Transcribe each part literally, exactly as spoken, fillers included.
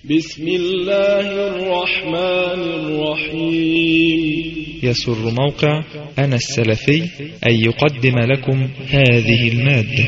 بسم الله الرحمن الرحيم. يسر موقع أنا السلفي أن يقدم لكم هذه المادة.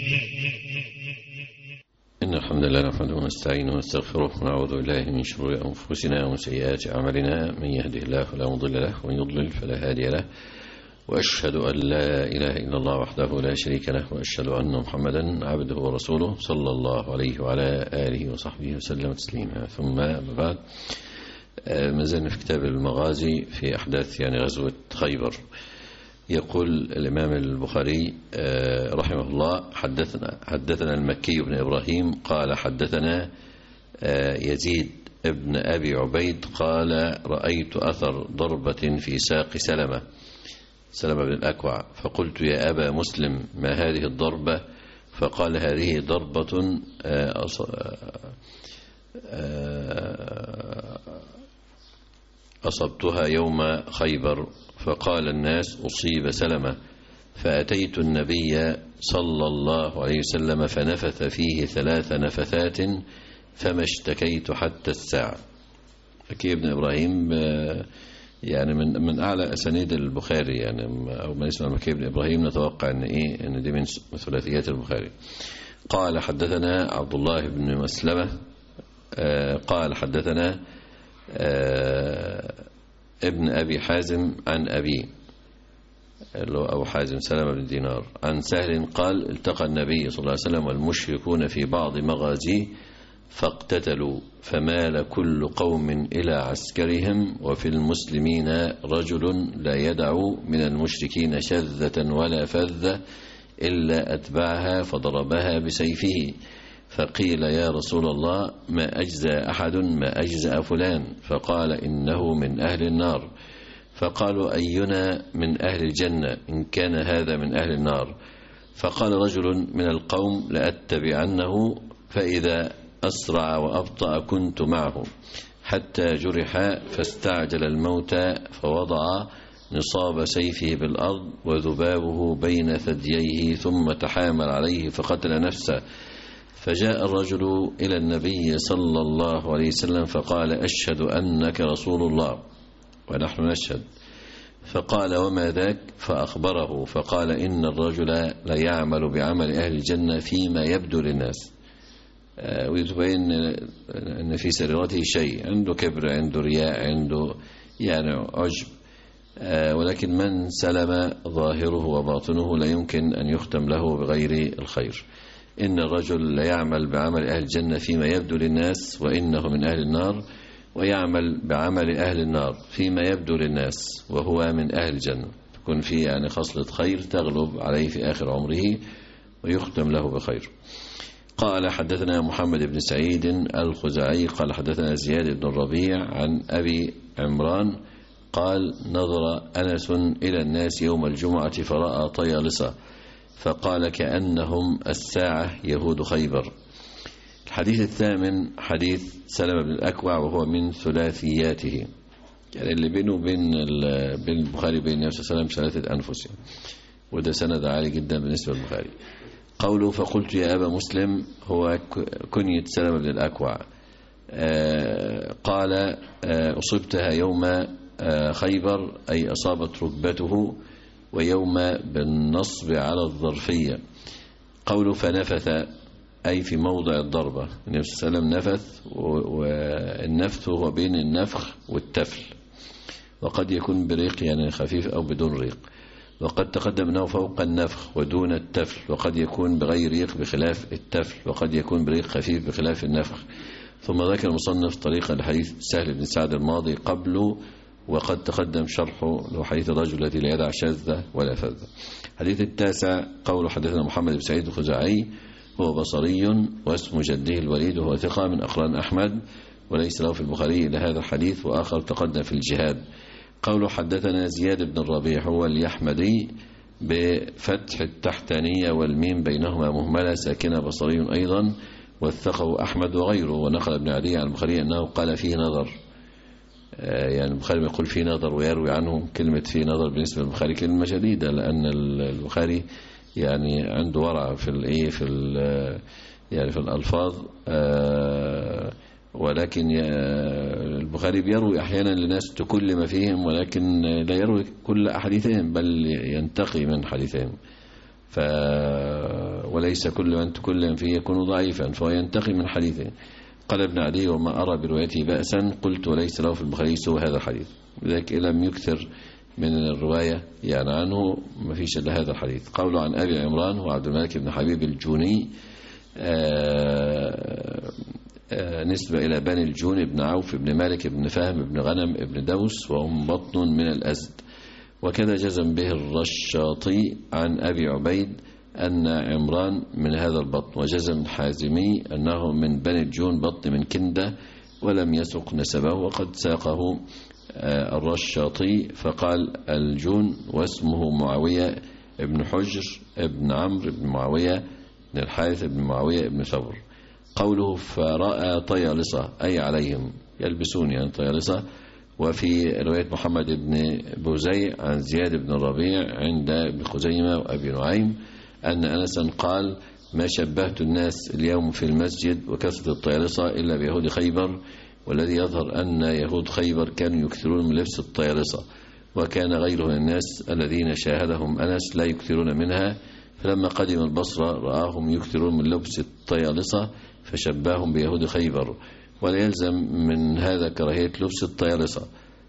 إن الحمد لله نحمده ونستعينه ونستغفره ونعوذ بالله من شرور أنفسنا ومن سيئات أعمالنا، من يهده الله فلا مضل له ومن يضلل فلا هادي له، وأشهد أن لا إله إلا الله وحده لا شريك له، وأشهد أن محمدا عبده ورسوله صلى الله عليه وعلى آله وصحبه وسلم تسليما. ثم بعد، ما زلنا في كتاب المغازي في أحداث يعني غزوة خيبر. يقول الإمام البخاري رحمه الله: حدثنا حدثنا المكي بن إبراهيم قال حدثنا يزيد ابن أبي عبيد قال: رأيت أثر ضربة في ساق سلمة سلمة بن الأكوع، فقلت: يا أبا مسلم، ما هذه الضربة؟ فقال: هذه ضربة أصبتها يوم خيبر. فقال الناس: أصيب سلمة. فأتيت النبي صلى الله عليه وسلم فنفث فيه ثلاث نفثات فما اشتكيت حتى الساعة. مكي بن إبراهيم يعني من من أعلى أسانيد البخاري، يعني أو ما اسمه مكي بن إبراهيم نتوقع أن إيه أن دي من ثلاثيات البخاري. قال حدثنا عبد الله بن مسلمة قال حدثنا ابن أبي حازم عن أبي أو حازم سلمة بن دينار عن سهل قال: التقى النبي صلى الله عليه وسلم والمشركون في بعض مغازيه فاقتتلوا، فمال كل قوم إلى عسكرهم، وفي المسلمين رجل لا يدع من المشركين شذة ولا فذة إلا أتبعها فضربها بسيفه. فقيل: يا رسول الله، ما أجزى أحد ما أجزى فلان؟ فقال: إنه من أهل النار. فقالوا: أينا من أهل الجنة إن كان هذا من أهل النار؟ فقال رجل من القوم: لأتبعنه، فإذا أسرع وأبطأ كنت معه، حتى جرح فاستعجل الموت فوضع نصاب سيفه بالأرض وذبابه بين ثدييه، ثم تحامل عليه فقتل نفسه. فجاء الرجل إلى النبي صلى الله عليه وسلم فقال: أشهد أنك رسول الله ونحن نشهد. فقال: وما ذاك؟ فأخبره، فقال: إن الرجل ليعمل بعمل أهل الجنة فيما يبدو للناس، ويتبين أن في سريرته شيء، عنده كبر، عنده رياء، عنده يعني عجب، ولكن من سلم ظاهره وباطنه لا يمكن أن يختم له بغير الخير. إن الرجل لا يعمل بعمل أهل الجنة فيما يبدو للناس وإنه من أهل النار، ويعمل بعمل أهل النار فيما يبدو للناس وهو من أهل الجنة. تكون فيه يعني خصلة خير تغلب عليه في آخر عمره ويختم له بخير. قال حدثنا محمد بن سعيد الخزاعي قال حدثنا زياد بن الربيع عن أبي عمران قال: نظر أنس إلى الناس يوم الجمعة فرأى طيالسة، فقال: كأنهم الساعة يهود خيبر. الحديث الثامن حديث سلمة بن الأكوع، وهو من ثلاثياته، يعني اللي بينه وبين بين البخاري بين النبي صلى الله عليه وسلم ثلاثة أنفس، يعني وده سند عالي جدا بالنسبة للبخاري. قوله: فقلت يا أبا مسلم، هو كنية سلمة بن الأكوع. قال: أصبتها يوم خيبر، أي أصابت ركبته، ويوم بالنصب على الظرفية. قوله: فنفث، أي في موضع الضربة. النبي صلى الله عليه وسلم نفث، والنفث هو بين النفخ والتفل، وقد يكون بريق يعني خفيف أو بدون ريق، وقد تقدم أنه فوق النفخ ودون التفل، وقد يكون بغير ريق بخلاف التفل، وقد يكون بريق خفيف بخلاف النفخ. ثم ذكر المصنف طريقة لحديث سهل بن سعد الماضي قبله، وقد تقدم شرحه لحديث الرجل الذي لا يدع شاذة ولا فذة. حديث التاسع قول حدثنا محمد بن سعيد الخزاعي، هو بصري واسم جده الوليد، وهو ثقة من أقران أحمد، وليس له في البخاري إلا هذا الحديث، وآخر تقدم في الجهاد. قوله حدثنا زياد بن الربيع، هو اليحمدي بفتح التحتانية والميم بينهما مهملة ساكنة، بصري أيضا، وثقه أحمد وغيره. ونقل ابن عدي عن البخاري أنه قال فيه نظر، يعني البخاري يقول فيه نظر ويروي عنه. كلمة فيه نظر بالنسبة للبخاري كلمة شديدة، لأن البخاري يعني عنده ورع في الايه في يعني في الألفاظ، ولكن البخاري بيروي أحيانا لناس تكلم فيهم، ولكن لا يروي كل أحاديثهم بل ينتقي من حديثهم، ف وليس كل من تكلم فيه يكون ضعيفا، فهو ينتقي من حديثه. قال ابن عدي: وما أرى بروايته بأسا، قلت: وليس له في البخاري سوى هذا الحديث. لذلك لم يكثر من الرواية يعني عنه، ما فيش إلا هذا الحديث. قوله عن أبي عمران هو عبد الملك بن حبيب الجوني، آآ آآ نسبة إلى بني الجون بن عوف بن مالك بن فهم بن غنم بن دوس، وهم بطن من الأزد. وكذا جزم به الرشاطي عن أبي عبيد أن عمران من هذا البطن، وجزم الحازمي أنه من بني الجون بطن من كندة، ولم يسق نسبه، وقد ساقه الرشاطي فقال: الجون واسمه معاوية ابن حجر ابن عمرو بن معاوية بن الحارث بن معاوية بن ثور. قوله: فرأى طيالصة أي عليهم يلبسون يعني طيالصة. وفي رواية محمد بن بوزيع عن زياد بن الربيع عند ابن خزيمة وأبي نعيم أن أنسا قال: ما شبهت الناس اليوم في المسجد وكثرة الطيالصة إلا بيهود خيبر، والذي يظهر أن يهود خيبر كانوا يكثرون من لبس الطيالصة، وكان غيره من الناس الذين شاهدهم أنس لا يكثرون منها، فلما قدم البصرة رآهم يكثرون من لبس الطيالصة فشباهم بيهود خيبر، ولا يلزم من هذا كراهية لبس الطيالصة.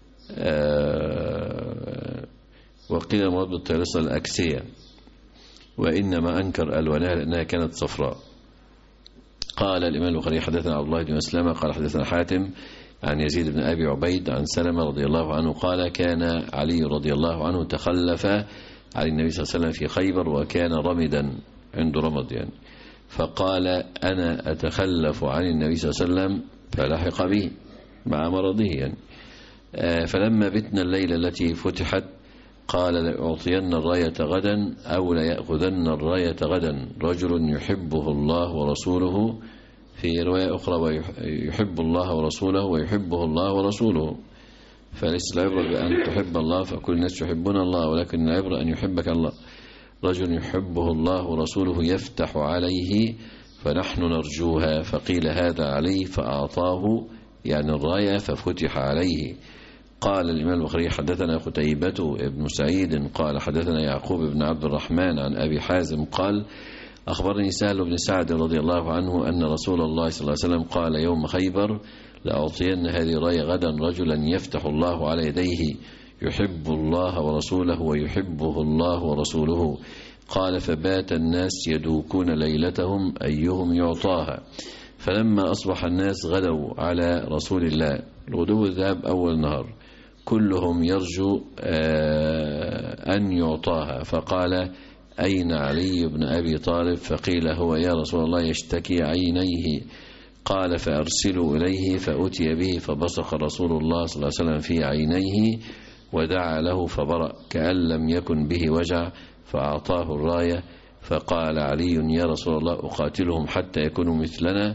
آه وقيل المراد بالطيالصة الأكسية، وإنما أنكر ألوانها لأنها كانت صفراء. قال الإمام البخاري: حدثنا عبد الله بن مسلمة قال حدثنا حاتم عن يزيد بن أبي عبيد عن سلمة رضي الله عنه قال: كان علي رضي الله عنه تخلف عن النبي صلى الله عليه وسلم في خيبر، وكان رمدا عنده رمض يعني، فقال: أنا أتخلف عن النبي صلى الله عليه وسلم، فلحق به مع مرضه يعني. فلما بتنا الليلة التي فتحت قال: لأعطين الراية غدا أو ليأخذن الراية غدا رجل يحبه الله ورسوله، في رواية أخرى: ويحب الله ورسوله ويحبه الله ورسوله. فليس العبرة بأن تحب الله فكل الناس يحبون الله، ولكن العبرة أن يحبك الله. رجل يحبه الله ورسوله يفتح عليه فنحن نرجوها، فقيل هذا علي فأعطاه يعني الراية ففتح عليه. قال الإمام البخاري: حدثنا قتيبة ابن سعيد قال حدثنا يعقوب بن عبد الرحمن عن أبي حازم قال: أخبرني سهل بن سعد رضي الله عنه أن رسول الله صلى الله عليه وسلم قال يوم خيبر: لأعطين هذه الراية غدا رجلا يفتح الله على يديه يحب الله ورسوله ويحبه الله ورسوله. قال: فبات الناس يدوكون ليلتهم أيهم يعطاها، فلما أصبح الناس غدوا على رسول الله، الغدو ذهب أول النهار، كلهم يرجو أن يعطاها، فقال: أين علي بن أبي طالب؟ فقيل: هو يا رسول الله يشتكي عينيه. قال: فأرسلوا إليه، فأتي به، فبصق رسول الله صلى الله عليه وسلم في عينيه ودعا له فبرأ كأن لم يكن به وجع، فأعطاه الراية. فقال علي: يا رسول الله أقاتلهم حتى يكونوا مثلنا؟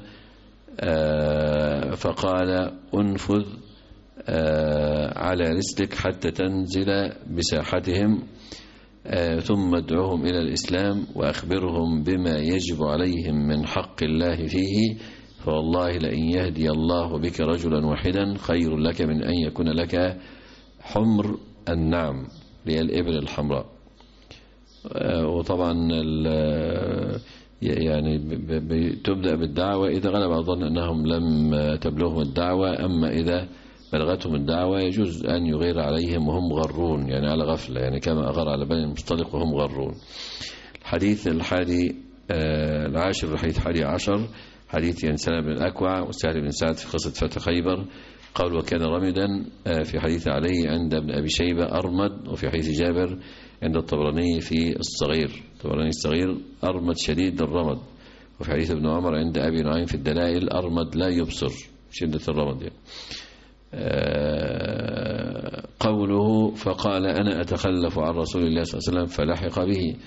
فقال: أنفذ على رسلك حتى تنزل بساحتهم، ثم ادعوهم إلى الإسلام وأخبرهم بما يجب عليهم من حق الله فيه، فوالله لئن يهدي الله بك رجلا واحدا خير لك من أن يكون لك حمر النعم، هي الإبل الحمراء. وطبعا يعني تبدأ بالدعوة إذا غلب الظن أنهم لم تبلغهم الدعوة، أما إذا بلغتهم الدعوة يجوز أن يغير عليهم وهم غرون يعني على غفلة، يعني كما أغار على بني المصطلق وهم غرون. الحديث الحادي العاشر الحديث الحادي عشر حديث ينسلم بن الأكوع وسهل بن سعد في قصة فتح خيبر. قال: وكان رمدا، في حديث علي عند ابن أبي شيبة أرمد، وفي حديث جابر عند الطبراني في الصغير الطبراني الصغير أرمد شديد الرمد، وفي حديث ابن عمر عند أبي نعيم في الدلائل أرمد لا يبصر شدة الرمد يعني. قوله: فقال: أنا أتخلف عن رسول الله صلى الله عليه وسلم، فلحق به.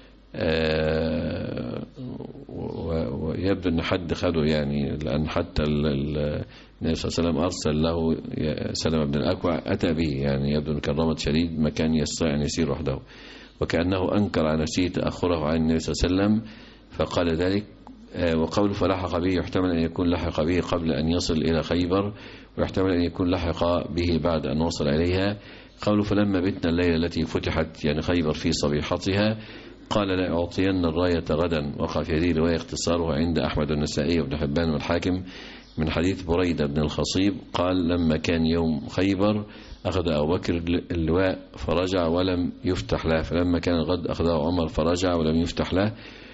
ويبدو أن حد خده يعني، لأن حتى النبي صلى الله عليه وسلم أرسل له سلمة بن الأكوع أتى به، يعني يبدو أن كان رمض شديد ما كان يستطيع أن يسير وحده، وكأنه أنكر على نفسه تأخره عن النبي صلى الله عليه وسلم، فقال ذلك وقول فلحق به يحتمل أن يكون لحق به قبل أن يصل إلى خيبر، ويحتمل أن يكون لحق به بعد أن وصل إليها. قول فلما بتنا الليلة التي فتحت يعني خيبر في صبيحتها قال لا أعطين الراية غدا. وقع في هذه الرواية اختصاره عند أحمد والنسائي وابن حبان والحاكم من حديث بريدة بن الخصيب قال لما كان يوم خيبر أخذ أبو بكر اللواء فرجع ولم يفتح له، فلما كان الغد أخذه عمر فرجع ولم يفتح له.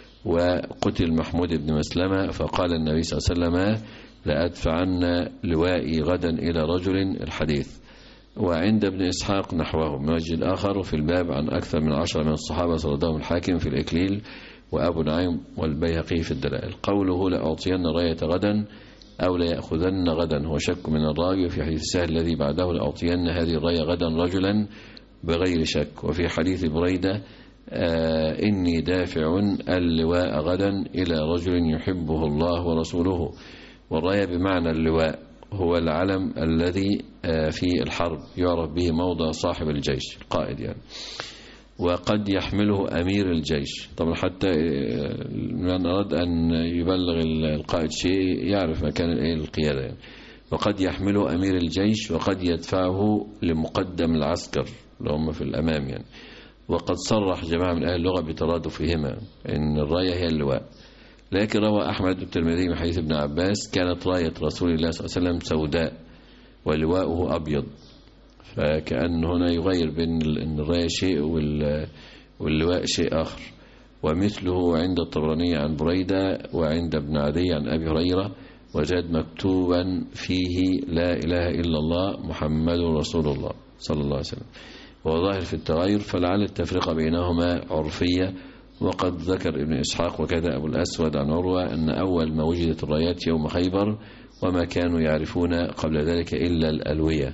وقتل محمود بن مسلمة فقال النبي صلى الله عليه وسلم لأدفعن لوائي غدا إلى رجل الحديث. وعند ابن إسحاق نحوه من وجه آخر في الباب عن أكثر من عشرة من الصحابة سردهم الحاكم في الإكليل وأبو نعيم والبيهقي في الدلائل. قوله لأعطين راية غدا أو ليأخذن غدا هو شك من الراوي، وفي حديث سهل الذي بعده لأعطين هذه الراية غدا رجلا بغير شك. وفي حديث بريدة آه إني دافع اللواء غدا إلى رجل يحبه الله ورسوله. والراية بمعنى اللواء هو العلم الذي آه في الحرب يعرف به موضع صاحب الجيش القائد يعني، وقد يحمله أمير الجيش. طبعا حتى من أراد أن يبلغ القائد شيء يعرف مكان القيادة يعني. وقد يحمله أمير الجيش وقد يدفعه لمقدم العسكر اللي هم في الأمام يعني. وقد صرح جماعة من أهل اللغة بترادفهما إن الراية هي اللواء. لكن روى أحمد الترمذي من حديث ابن عباس كانت راية رسول الله صلى الله عليه وسلم سوداء ولواؤه أبيض، فكأن هنا يغير بين أن الراية شيء واللواء شيء آخر. ومثله عند الطبراني عن بريدة وعند ابن عدي عن أبي هريرة وجد مكتوبا فيه لا إله إلا الله محمد رسول الله صلى الله عليه وسلم، وظاهر في التغير فلعل التفرقة بينهما عرفية. وقد ذكر ابن إسحاق وكذا أبو الأسود عن عروة أن أول ما وجدت الرايات يوم خيبر وما كانوا يعرفون قبل ذلك إلا الألوية،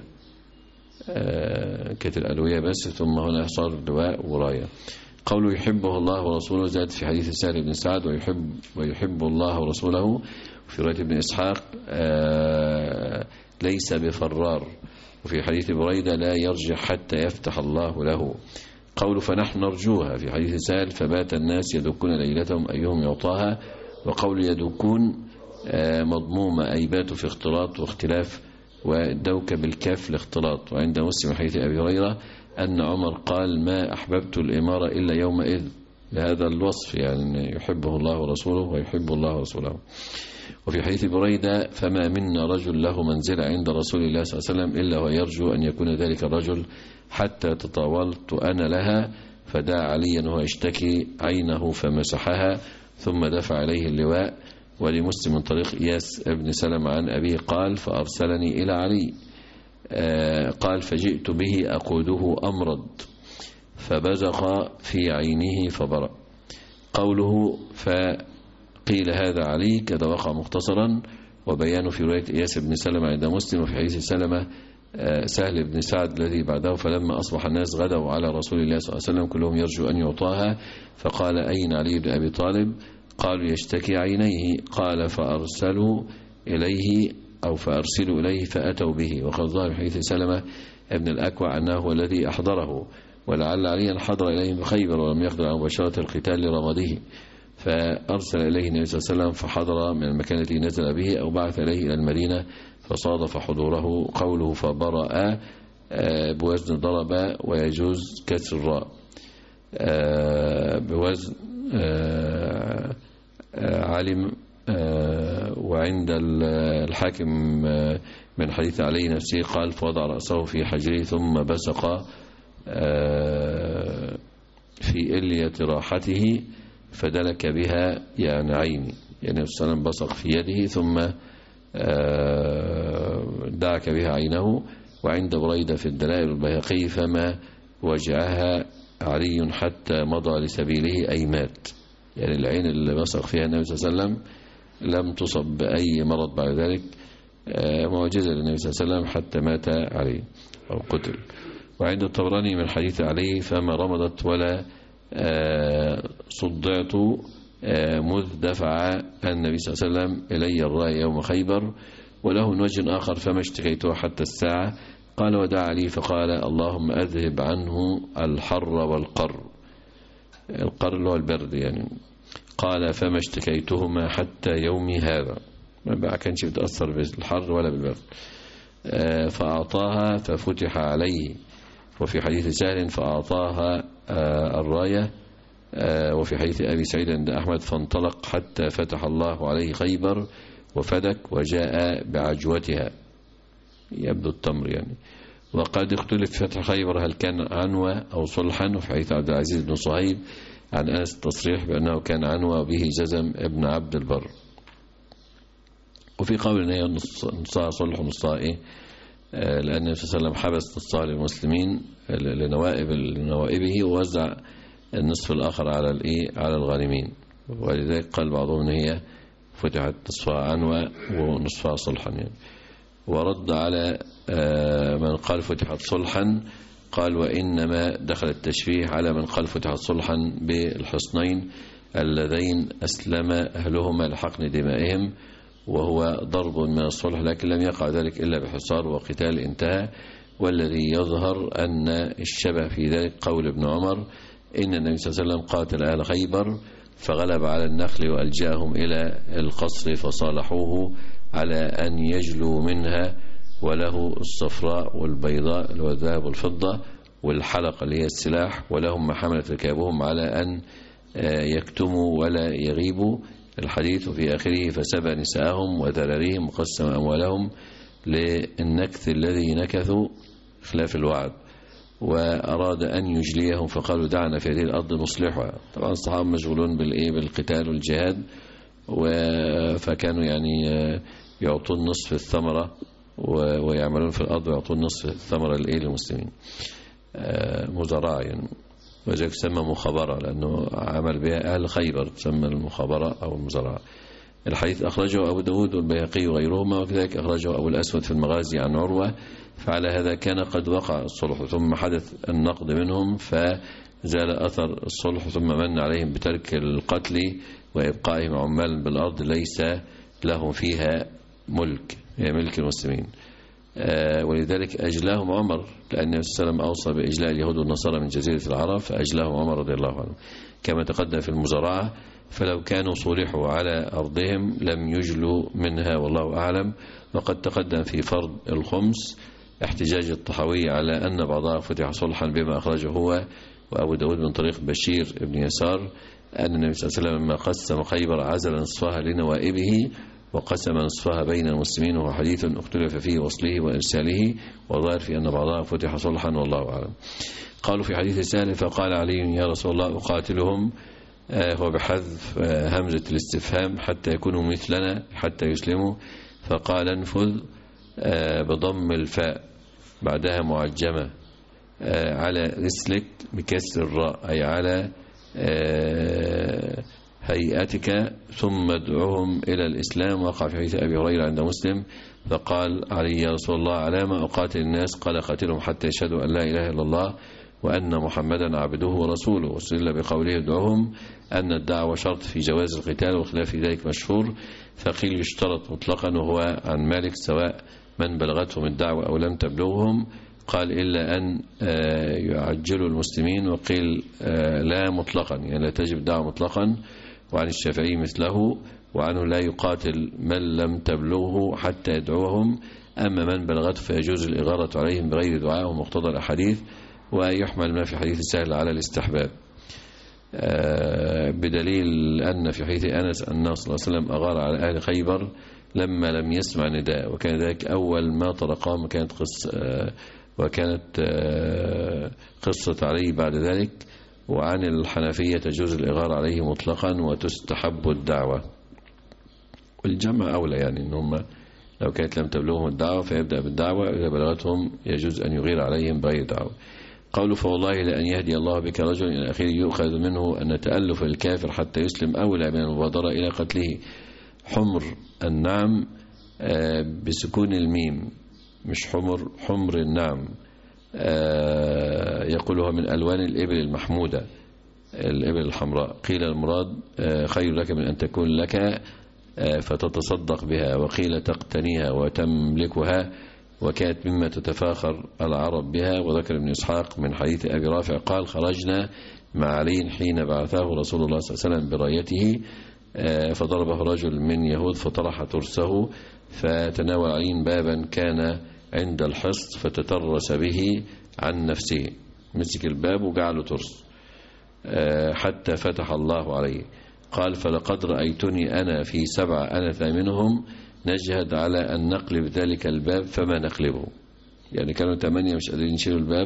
آه كانت الألوية بس، ثم هنا صار لواء وراية. قوله يحبه الله ورسوله زاد في حديث سهل بن سعد ويحب, ويحب الله ورسوله. في رواية ابن إسحاق آه ليس بفرار. وفي حديث بريدة لا يرجع حتى يفتح الله له. قول فنحن نرجوها في حديث سهل فبات الناس يدكون ليلتهم أيهم يعطاها. وقول يدكون آه مضمومة أي باتوا في اختلاط واختلاف، والدوك بالكاف الاختلاط. وعند مسلم حديث أبي هريرة أن عمر قال ما أحببت الإمارة إلا يومئذ، بهذا الوصف يعني يحبه الله ورسوله ويحب الله ورسوله. وفي حديث بريدة فما منا رجل له منزلة عند رسول الله صلى الله عليه وسلم إلا ويرجو أن يكون ذلك الرجل حتى تطاولت أنا لها فدعا عليا وهو يشتكي عينه فمسحها ثم دفع عليه اللواء. ولمسلم من طريق إياس ابن سلم عن أبيه قال فأرسلني إلى علي آه قال فجئت به أقوده أمرض فبزق في عينه فبرأ. قوله فقيل هذا علي كذا وقع مختصرا، وبيانه في رواية إياس بن سلم عند مسلم. وفي حديث سلمة آه سهل بن سعد الذي بعده فلما أصبح الناس غدوا على رسول الله صلى الله عليه وسلم كلهم يرجو أن يعطاها فقال أين علي بن أبي طالب؟ قالوا يشتكي عينيه. قال فأرسلوا إليه أو فأرسلوا إليه فأتوا به. وقد ظهر حديث سلمة ابن الأكوع أنه هو الذي أحضره، ولعل عليا حضر إليه بخيبر ولم يقدر على مباشرة القتال لرمضه، فأرسل إليه النبي صلى الله عليه وسلم فحضر من المكان الذي نزل به أو بعث إليه إلى المدينة فصادف حضوره. قوله فبرأ بوزن ضرب ويجوز كسر الراء بوزن علم. وعند الحاكم من حديث علي نفسه قال فوضع رأسه في حجره ثم بسق في إلية راحته فدلك بها يعني عيني، يعني السلام بصق في يده ثم دعك بها عينه. وعند بريدة في الدلائل البيهقي فما وجعها علي حتى مضى لسبيله أي مات، يعني العين اللي بصق فيها النبي صلى الله عليه وسلم لم تصب بأي مرض بعد ذلك، معجزة للنبي صلى الله عليه وسلم حتى مات عليه أو قتل. وعند الطبراني من حديث عليه فما رمضت ولا صدعت مذ دفع النبي صلى الله عليه وسلم إلي الراية يوم خيبر. وله من وجه آخر فما اشتكيته حتى الساعة. قال ودعا علي فقال اللهم أذهب عنه الحر والقر، القر اللي هو البرد يعني. قال فما اشتكيتهما حتى يومي هذا، ما كانش بتأثر بالحر ولا بالبرد. فأعطاها ففتح عليه. وفي حديث سهل فأعطاها الراية. وفي حديث أبي سعيد عند أحمد فانطلق حتى فتح الله عليه خيبر وفدك وجاء بعجوتها، يبدو التمر يعني. وقد اختلف في فتح خيبر هل كان عنوة أو صلحا، وفي حديث عبد العزيز بن صهيب عن أنس التصريح بأنه كان عنوة وبه جزم ابن عبد البر. وفي قول ان هي نصها صلح ونصها ايه، لأن النبي صلى الله عليه وسلم حبس نصها للمسلمين لنوائب لنوائبه ووزع النصف الآخر على الايه على الغانمين، ولذلك قال بعضهم ان هي فتحت نصفها عنوة ونصفها صلحا يعني. ورد على من قال فتحت صلحا قال وإنما دخل التشفيه على من قال فتحت صلحا بالحصنين اللذين أسلم أهلهما لحقن دمائهم، وهو ضرب من الصلح، لكن لم يقع ذلك إلا بحصار وقتال انتهى. والذي يظهر أن الشبه في ذلك قول ابن عمر إن النبي صلى الله عليه وسلم قاتل أهل خيبر فغلب على النخل وألجأهم إلى القصر فصالحوه على أن يجلوا منها، وله الصفراء والبيضاء والذهب والفضة والحلقة اللي هي السلاح، ولهم ما حملت ركابهم على أن يكتموا ولا يغيبوا الحديث. وفي آخره فسبى نساءهم وذراريهم وقسم أموالهم للنكث الذي نكثوا خلاف الوعد، وأراد أن يجليهم فقالوا دعنا في هذه الأرض نصلحها. طبعا الصحابة مشغولون بالإيه بالقتال والجهاد، فكانوا يعني يعطون نصف الثمرة ويعملون في الأرض ويعطون نصف الثمرة للإيه للمسلمين، مزارعة يعني. وذلك تسمى مخابرة لأنه عمل بها أهل خيبر، تسمى المخابرة أو المزارعة. الحديث أخرجه أبو داود والبيهقي وغيرهما، وكذلك أخرجه أبو الأسود في المغازي عن عروة. فعلى هذا كان قد وقع الصلح ثم حدث النقد منهم فزال أثر الصلح، ثم من عليهم بترك القتل وإبقائهم عمالا بالأرض ليس لهم فيها ملك، هي ملك المسلمين. آه ولذلك أجلاهم عمر، لأن النبي صلى الله عليه وسلم أوصى بإجلاء اليهود والنصارى من جزيرة العرب، فأجلاهم عمر رضي الله عنه. كما تقدم في المزارعة، فلو كانوا صلحوا على أرضهم لم يجلوا منها والله أعلم. وقد تقدم في فرض الخمس احتجاج الطحاوي على أن بعضها فتح صلحا بما أخرجه هو وأبو داود من طريق بشير بن يسار أن النبي صلى الله عليه وسلم لما قسم خيبر عزل نصفها لنوائبه وقسم نصفها بين المسلمين، وهو حديث اختلف فيه وصله وإرساله، وظاهر في أن بعضها فتح صلحا والله أعلم. قالوا في حديث سهل فقال علي يا رسول الله أقاتلهم، هو بحذف همزة الاستفهام حتى يكونوا مثلنا حتى يسلموا، فقال انفذ بضم الفاء بعدها معجمة على رسلك بكسر الراء، أي على هيئتك ثم ادعوهم إلى الإسلام. وقع في حديث أبي هريرة عند مسلم فقال علي يا رسول الله على ما أقاتل الناس؟ قال قاتلهم حتى يشهدوا أن لا إله إلا الله وأن محمدا عبده ورسوله. واستدل بقوله ادعوهم أن الدعوة شرط في جواز القتال، وخلاف في ذلك مشهور. فقيل يشترط مطلقا، وهو عن مالك سواء من بلغتهم الدعوة أو لم تبلغهم. قال إلا أن يعجلوا المسلمين، وقيل لا مطلقا يعني لا تجب الدعوة مطلقا. وعن الشافعي مثله، وعنه لا يقاتل من لم تبلغه حتى يدعوهم، أما من بلغته فيجوز الإغارة عليهم بغير دعائهم مقتضى الأحاديث. ويحمل ما في حديث السهل على الاستحباب، بدليل أن في حديث أنس أنه صلى الله عليه وسلم أغار على أهل خيبر لما لم يسمع نداء، وكان ذلك أول ما طرقهم، وكانت قصة وكانت قصة عليه بعد ذلك. وعن الحنفية تجوز الإغارة عليه مطلقا وتستحب الدعوة، والجمع أولى يعني إن هم لو كانت لم تبلغهم الدعوة فيبدأ بالدعوة، إذا بلغتهم يجوز أن يغير عليهم بغير دعوة. قوله فوالله لأن يهدي الله بك رجل إلى آخره، يؤخذ منه أن تألف الكافر حتى يسلم أولى من المبادرة إلى قتله. حمر النعم بسكون الميم، مش حمر حمر النعم، يقولها من ألوان الإبل المحمودة، الإبل الحمراء. قيل المراد خير لك من أن تكون لك فتتصدق بها، وقيل تقتنيها وتملكها، وكانت مما تتفاخر العرب بها. وذكر ابن إسحاق من حديث أبي رافع قال خرجنا مع علي حين بعثه رسول الله صلى الله عليه وسلم برايته، فضربه رجل من يهود فطرح ترسه، فتناول علي بابا كان عند الحصن فتترس به عن نفسه، مسك الباب وجعله ترس حتى فتح الله عليه. قال فلقد رأيتني أنا في سبعة أنا ثامنهم نجهد على أن نقلب ذلك الباب فما نقلبه. يعني كانوا ثمانية مش قادرين يشيلوا الباب،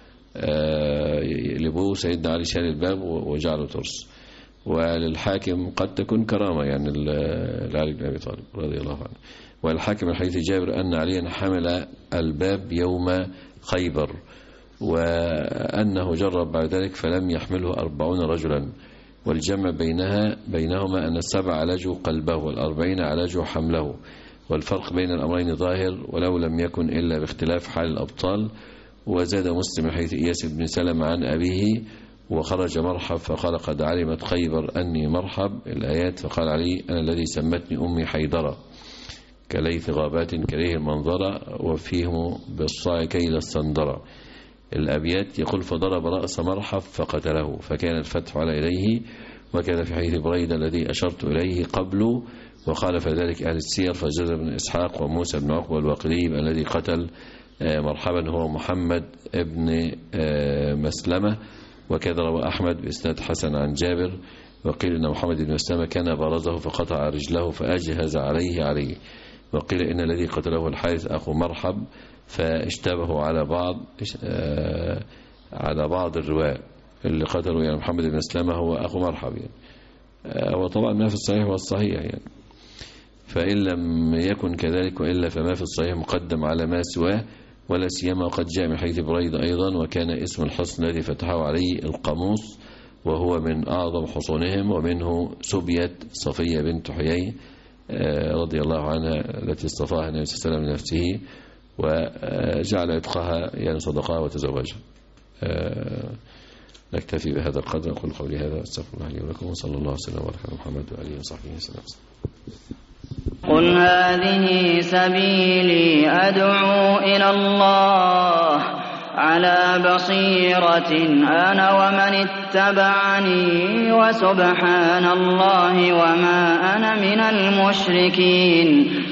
يقلبوه، سيدنا علي شال الباب وجعله ترس. وللحاكم قد تكون كرامة يعني لعلي بن أبي طالب رضي الله عنه. والحاكم من حديث جابر أن عليا حمل الباب يوم خيبر، وأنه جرب بعد ذلك فلم يحمله أربعون رجلا، والجمع بينها بينهما أن السبع عالجوا قلبه والأربعين عالجوا حمله، والفرق بين الأمرين ظاهر ولو لم يكن إلا باختلاف حال الأبطال. وزاد مسلم من حديث إياس بن سلمة عن أبيه وخرج مرحب فقال قد علمت خيبر أني مرحب الآيات، فقال علي أنا الذي سمتني أمي حيدرة كليث غابات كريه المنظرة وفيهم بالصاع كيل الصندرة. الأبيات يقول فضرب رأس مرحب فقتله فكان الفتح على إليه، وكان في حديث بريدة الذي أشرت إليه قبل، وقال فذلك أهل السير فجزر بن إسحاق وموسى بن عقبة الواقدي الذي قتل مرحبا هو محمد ابن مسلمة. وكذا روى أحمد بإسناد حسن عن جابر، وقيل إن محمد بن مسلمة كان بارزه فقطع رجله فأجهز عليه عليه، وقيل إن الذي قتله الحارث أخو مرحب فاشتبهوا على بعض على بعض الرواة اللي قتلوا يعني محمد بن مسلمة هو أخو مرحب يعني. وطبعا ما في الصحيح والصحيح يعني، فإن لم يكن كذلك وإلا فما في الصحيح مقدم على ما سواه، ولا سيما وقد جاء من حديث بريدة أيضا وكان اسم الحصن الذي فتحه عليه القاموس وهو من أعظم حصونهم، ومنه سبية صفية بنت حيي رضي الله عنها التي اصطفاها النبي صلى الله عليه وسلم لنفسه وجعل عتقها يعني صدقها وتزوجها. نكتفي بهذا القدر، أقول قولي هذا أستغفر الله لي ولكم، وصلى الله وسلم وبارك على محمد وآله وصحبه وسلم. قل هذه سبيلي أدعو إلى الله على بصيرة أنا ومن اتبعني وسبحان الله وما أنا من المشركين.